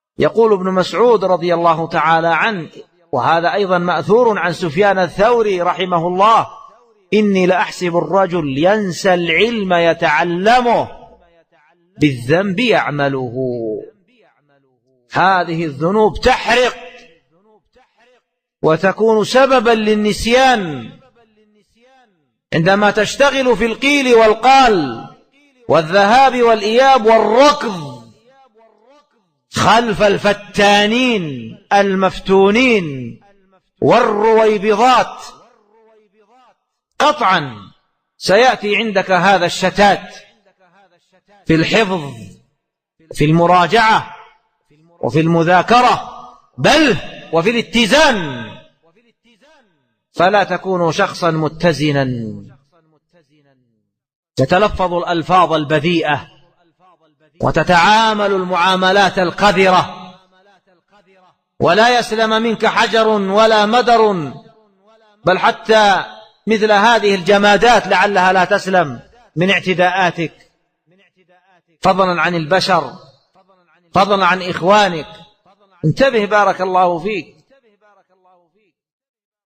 يقول ابن مسعود رضي الله تعالى عنه، وهذا أيضا مأثور عن سفيان الثوري رحمه الله: إني لأحسب الرجل ينسى العلم يتعلمه بالذنب يعمله. هذه الذنوب تحرق وتكون سببا للنسيان عندما تشتغل في القيل والقال والذهاب والإياب والركض خلف الفتانين المفتونين والرويبضات. قطعا سيأتي عندك هذا الشتات في الحفظ، في المراجعة، وفي المذاكرة، بل وفي الاتزان، فلا تكون شخصا متزنا تتلفظ الألفاظ البذيئة وتتعامل المعاملات القذرة، ولا يسلم منك حجر ولا مدر، بل حتى مثل هذه الجمادات لعلها لا تسلم من اعتداءاتك، فضلا عن البشر، فضلا عن إخوانك. انتبه بارك الله فيك.